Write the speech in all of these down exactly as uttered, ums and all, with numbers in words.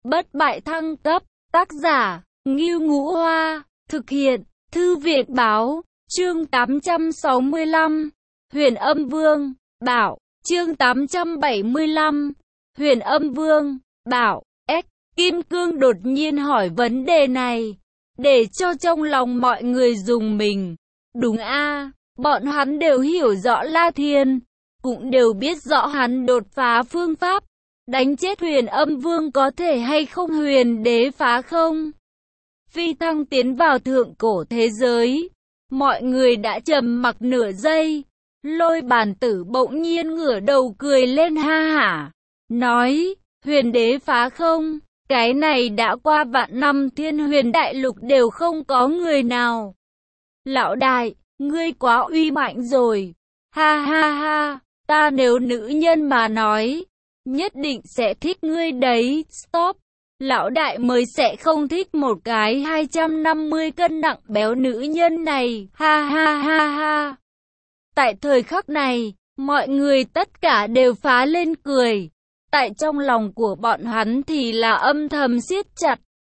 Bất bại thăng cấp, tác giả, Ngưu Ngũ Hoa, thực hiện, Thư viện báo, chương tám trăm sáu mươi lăm, Huyền Âm Vương, bảo, chương tám trăm bảy mươi lăm, Huyền Âm Vương, bảo, S. Kim Cương đột nhiên hỏi vấn đề này, để cho trong lòng mọi người rùng mình. Đúng a, bọn hắn đều hiểu rõ La Thiên, cũng đều biết rõ hắn đột phá phương pháp, đánh chết Huyền Âm Vương có thể hay không, huyền đế phá không, phi thăng tiến vào thượng cổ thế giới. Mọi người đã trầm mặc nửa giây, Lôi Bàn Tử bỗng nhiên ngửa đầu cười lên ha hả, nói, huyền đế phá không, cái này đã qua vạn năm Thiên Huyền Đại Lục đều không có người nào. Lão đại, ngươi quá uy mạnh rồi, ha ha ha, ta nếu nữ nhân mà nói, nhất định sẽ thích ngươi đấy. Stop, lão đại mới sẽ không thích một cái hai trăm năm mươi cân nặng béo nữ nhân này, ha ha ha ha. Tại thời khắc này, mọi người tất cả đều phá lên cười, tại trong lòng của bọn hắn thì là âm thầm siết chặt.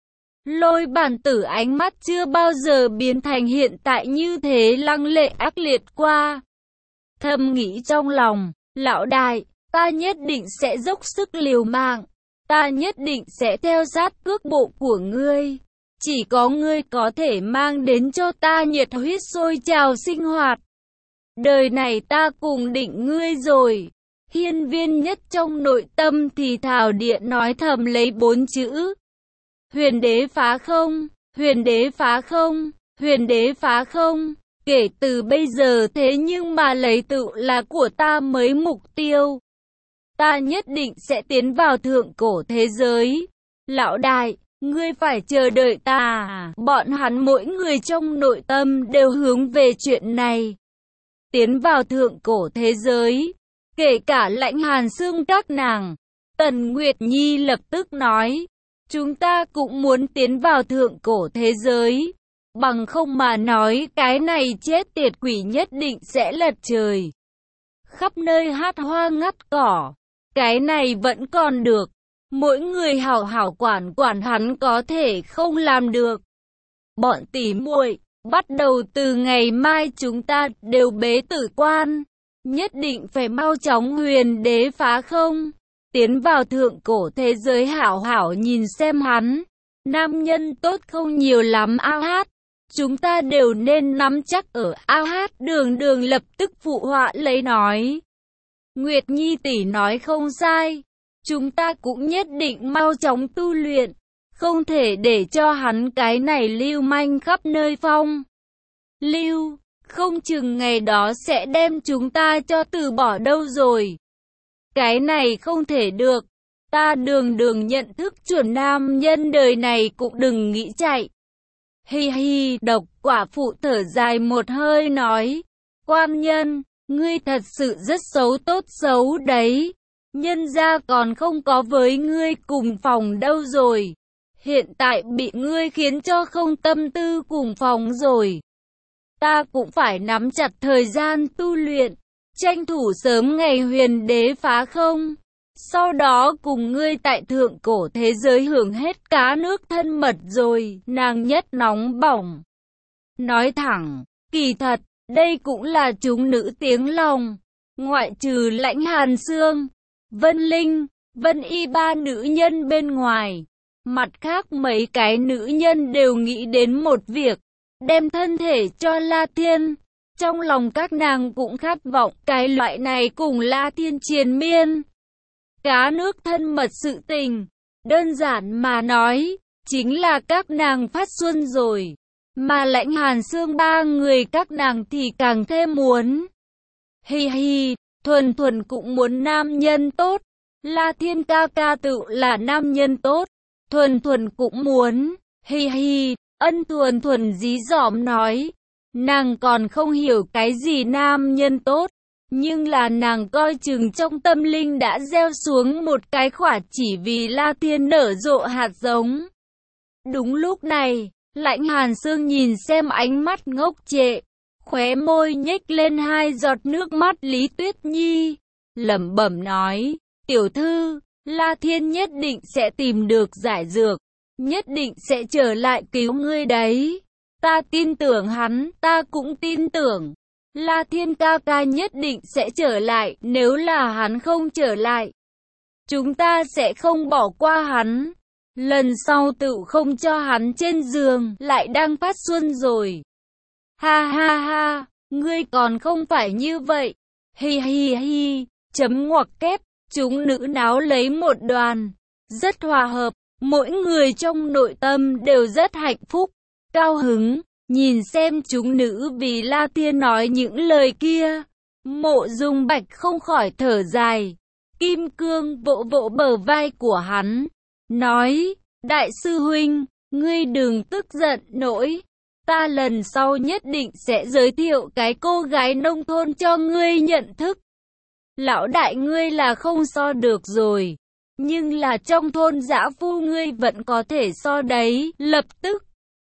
Lôi Bàn Tử ánh mắt chưa bao giờ biến thành hiện tại như thế lăng lệ ác liệt qua. Thầm nghĩ trong lòng, lão đại, ta nhất định sẽ dốc sức liều mạng, ta nhất định sẽ theo sát cước bộ của ngươi. Chỉ có ngươi có thể mang đến cho ta nhiệt huyết sôi trào sinh hoạt. Đời này ta cùng định ngươi rồi. Hiên Viên Nhất trong nội tâm thì thào điện nói thầm lấy bốn chữ. Huyền đế phá không, huyền đế phá không, huyền đế phá không. Kể từ bây giờ thế nhưng mà lấy tự là của ta mới mục tiêu. Ta nhất định sẽ tiến vào thượng cổ thế giới. Lão đại, ngươi phải chờ đợi ta. Bọn hắn mỗi người trong nội tâm đều hướng về chuyện này. Tiến vào thượng cổ thế giới, kể cả Lãnh Hàn Xương các nàng. Tần Nguyệt Nhi lập tức nói, chúng ta cũng muốn tiến vào thượng cổ thế giới. Bằng không mà nói cái này chết tiệt quỷ nhất định sẽ lật trời. Khắp nơi hát hoa ngắt cỏ. Cái này vẫn còn được. Mỗi người hảo hảo quản quản hắn có thể không làm được. Bọn tỉ muội, bắt đầu từ ngày mai chúng ta đều bế tử quan. Nhất định phải mau chóng huyền đế phá không. Tiến vào thượng cổ thế giới hảo hảo nhìn xem hắn. Nam nhân tốt không nhiều lắm ao hát. Chúng ta đều nên nắm chắc ở ao hát. Đường Đường lập tức phụ họa lấy nói. Nguyệt Nhi tỷ nói không sai. Chúng ta cũng nhất định mau chóng tu luyện. Không thể để cho hắn cái này lưu manh khắp nơi phong lưu. Không chừng ngày đó sẽ đem chúng ta cho từ bỏ đâu rồi. Cái này không thể được. Ta Đường Đường nhận thức chuẩn nam nhân đời này cũng đừng nghĩ chạy. Hi hi, Độc Quả Phụ thở dài một hơi nói. Quan nhân, ngươi thật sự rất xấu, tốt xấu đấy. Nhân gia còn không có với ngươi cùng phòng đâu rồi. Hiện tại bị ngươi khiến cho không tâm tư cùng phòng rồi. Ta cũng phải nắm chặt thời gian tu luyện, tranh thủ sớm ngày huyền đế phá không. Sau đó cùng ngươi tại thượng cổ thế giới hưởng hết cá nước thân mật rồi. Nàng nhất nóng bỏng. Nói thẳng, kỳ thật, đây cũng là chúng nữ tiếng lòng. Ngoại trừ Lãnh Hàn Xương, Vân Linh, Vân Y ba nữ nhân bên ngoài. Mặt khác mấy cái nữ nhân đều nghĩ đến một việc. Đem thân thể cho La Thiên. Trong lòng các nàng cũng khát vọng cái loại này cùng La Thiên triền miên. Cá nước thân mật sự tình. Đơn giản mà nói, chính là các nàng phát xuân rồi. Mà Lãnh Hàn Xương ba người các nàng thì càng thêm muốn. Hi hi, Thuần Thuần cũng muốn nam nhân tốt. La Thiên ca ca tự là nam nhân tốt. Thuần Thuần cũng muốn. Hi hi, Ân Thuần Thuần dí dỏm nói. Nàng còn không hiểu cái gì nam nhân tốt. Nhưng là nàng coi chừng trong tâm linh đã gieo xuống một cái quả chỉ vì La Thiên nở rộ hạt giống. Đúng lúc này, Lãnh Hàn Xương nhìn xem ánh mắt ngốc trệ, khóe môi nhếch lên hai giọt nước mắt Lý Tuyết Nhi, lẩm bẩm nói, tiểu thư, La Thiên nhất định sẽ tìm được giải dược, nhất định sẽ trở lại cứu ngươi đấy. Ta tin tưởng hắn, ta cũng tin tưởng. La Thiên ca ca nhất định sẽ trở lại, nếu là hắn không trở lại, chúng ta sẽ không bỏ qua hắn. Lần sau tự không cho hắn trên giường, lại đang phát xuân rồi. Ha ha ha, ngươi còn không phải như vậy. Hi hi hi, chấm ngoặc kép, chúng nữ náo lấy một đoàn, rất hòa hợp, mỗi người trong nội tâm đều rất hạnh phúc, cao hứng, nhìn xem chúng nữ vì La Thiên nói những lời kia. Mộ Dung Bạch không khỏi thở dài, Kim Cương vỗ vỗ bờ vai của hắn, nói, đại sư huynh, ngươi đừng tức giận nỗi, ta lần sau nhất định sẽ giới thiệu cái cô gái nông thôn cho ngươi nhận thức. Lão đại ngươi là không so được rồi, nhưng là trong thôn dã phu ngươi vẫn có thể so đấy. Lập tức,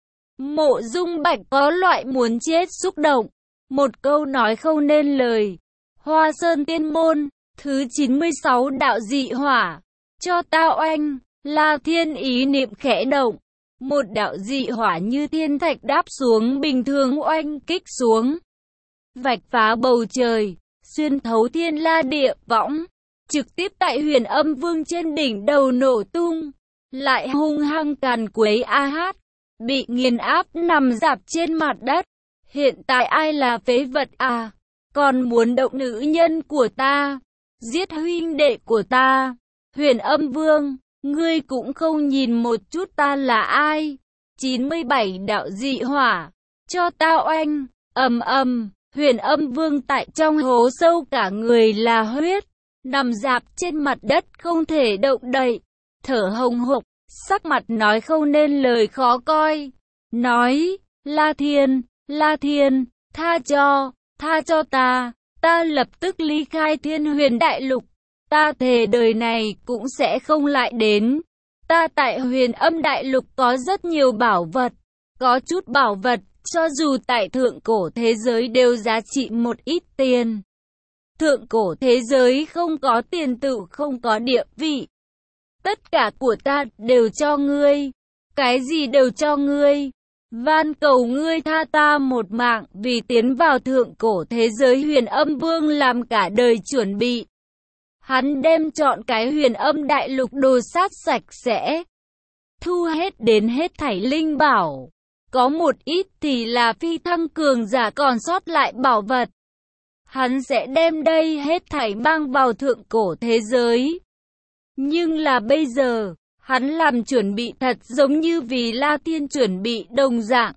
Mộ Dung Bạch có loại muốn chết xúc động, một câu nói không nên lời. Hoa Sơn Tiên Môn, thứ chín mươi sáu đạo dị hỏa, cho tao oanh. La Thiên ý niệm khẽ động, một đạo dị hỏa như thiên thạch đáp xuống bình thường oanh kích xuống, vạch phá bầu trời, xuyên thấu thiên la địa võng, trực tiếp tại Huyền Âm Vương trên đỉnh đầu nổ tung, lại hung hăng càn quấy a hát, bị nghiền áp nằm rạp trên mặt đất. Hiện tại ai là phế vật à, còn muốn động nữ nhân của ta, giết huynh đệ của ta. Huyền Âm Vương, ngươi cũng không nhìn một chút ta là ai. chín mươi bảy đạo dị hỏa, cho tao oanh. Ầm ầm, Huyền Âm Vương tại trong hố sâu cả người là huyết, nằm rạp trên mặt đất không thể động đậy, thở hồng hộc, sắc mặt nói không nên lời khó coi. Nói, La Thiên, La Thiên, tha cho, tha cho ta, ta lập tức ly khai Thiên Huyền Đại Lục. Ta thề đời này cũng sẽ không lại đến. Ta tại Huyền Âm Đại Lục có rất nhiều bảo vật, có chút bảo vật, cho dù tại thượng cổ thế giới đều giá trị một ít tiền. Thượng cổ thế giới không có tiền tự không có địa vị. Tất cả của ta đều cho ngươi, cái gì đều cho ngươi. Van cầu ngươi tha ta một mạng, vì tiến vào thượng cổ thế giới Huyền Âm Vương làm cả đời chuẩn bị. Hắn đem chọn cái Huyền Âm Đại Lục đồ sát sạch sẽ, thu hết đến hết thảy linh bảo, có một ít thì là phi thăng cường giả còn sót lại bảo vật. Hắn sẽ đem đây hết thảy mang vào thượng cổ thế giới. Nhưng là bây giờ, hắn làm chuẩn bị thật giống như vì La Thiên chuẩn bị đồng dạng.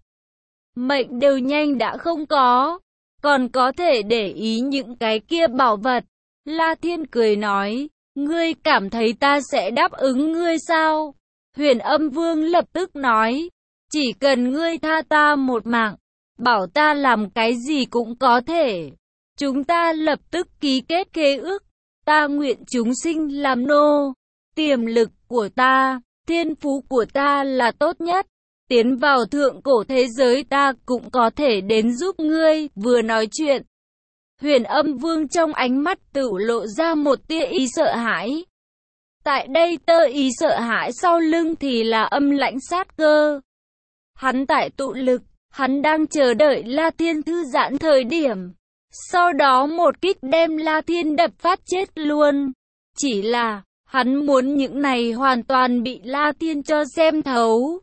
Mệnh đều nhanh đã không có, còn có thể để ý những cái kia bảo vật. La Thiên cười nói, ngươi cảm thấy ta sẽ đáp ứng ngươi sao? Huyền Âm Vương lập tức nói, chỉ cần ngươi tha ta một mạng, bảo ta làm cái gì cũng có thể. Chúng ta lập tức ký kết khế ước, ta nguyện chúng sinh làm nô. Tiềm lực của ta, thiên phú của ta là tốt nhất. Tiến vào thượng cổ thế giới ta cũng có thể đến giúp ngươi. Vừa nói chuyện, Huyền Âm Vương trong ánh mắt tự lộ ra một tia ý sợ hãi. Tại đây tơ ý sợ hãi sau lưng thì là âm lãnh sát cơ. Hắn tại tụ lực, hắn đang chờ đợi La Thiên thư giãn thời điểm. Sau đó một kích đem La Thiên đập phát chết luôn. Chỉ là, hắn muốn những này hoàn toàn bị La Thiên cho xem thấu.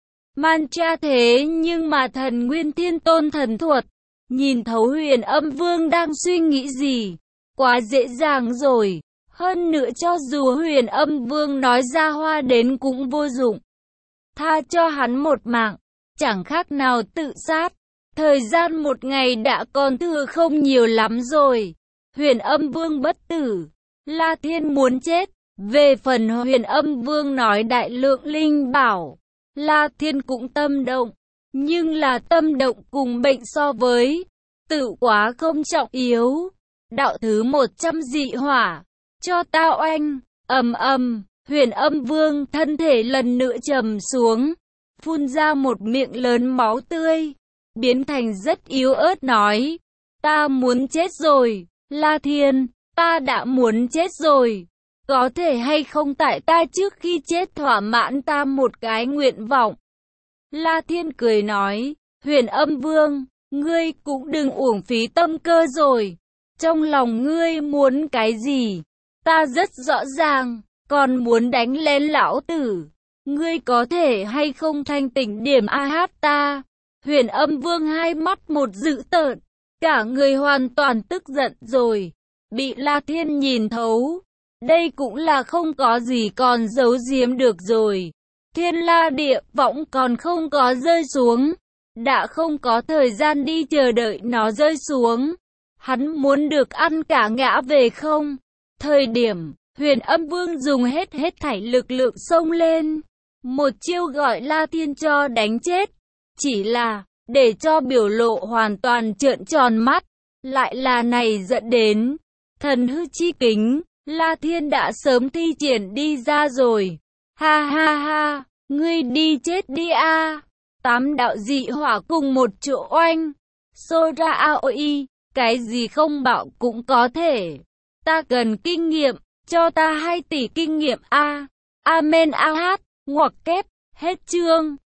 Mantra thế nhưng mà thần Nguyên Thiên Tôn thần thuật, nhìn thấu Huyền Âm Vương đang suy nghĩ gì, quá dễ dàng rồi. Hơn nữa cho dù Huyền Âm Vương nói ra hoa đến cũng vô dụng. Tha cho hắn một mạng, chẳng khác nào tự sát. Thời gian một ngày đã còn thừa không nhiều lắm rồi. Huyền Âm Vương bất tử, La Thiên muốn chết. Về phần Huyền Âm Vương nói đại lượng linh bảo, La Thiên cũng tâm động. Nhưng là tâm động cùng bệnh so với tự quá không trọng yếu. Đạo thứ một trăm dị hỏa, cho tao oanh. Ầm ầm, Huyền Âm Vương thân thể lần nữa trầm xuống, phun ra một miệng lớn máu tươi, biến thành rất yếu ớt nói, ta muốn chết rồi, La Thiên, ta đã muốn chết rồi. có thể hay không tại ta trước khi chết thỏa mãn ta một cái nguyện vọng. La Thiên cười nói, Huyền Âm Vương, ngươi cũng đừng uổng phí tâm cơ rồi. Trong lòng ngươi muốn cái gì? Ta rất rõ ràng, còn muốn đánh lên lão tử. Ngươi có thể hay không thanh tỉnh điểm a hát ta? Huyền Âm Vương hai mắt một dữ tợn, cả người hoàn toàn tức giận rồi, bị La Thiên nhìn thấu. Đây cũng là không có gì còn giấu giếm được rồi. Thiên La địa võng còn không có rơi xuống, đã không có thời gian đi chờ đợi nó rơi xuống. Hắn muốn được ăn cả ngã về không? Thời điểm, Huyền Âm Vương dùng hết hết thảy lực lượng xông lên. Một chiêu gọi La Thiên cho đánh chết. Chỉ là, để cho biểu lộ hoàn toàn trợn tròn mắt. Lại là này dẫn đến, thần hư chi kính, La Thiên đã sớm thi triển đi ra rồi. Ha ha ha, ngươi đi chết đi a. Tám đạo dị hỏa cùng một chỗ oanh. Xô ra aoi, cái gì không bảo cũng có thể. Ta cần kinh nghiệm, cho ta hai tỷ kinh nghiệm a. Amen a hát, ngoặc kép, hết chương.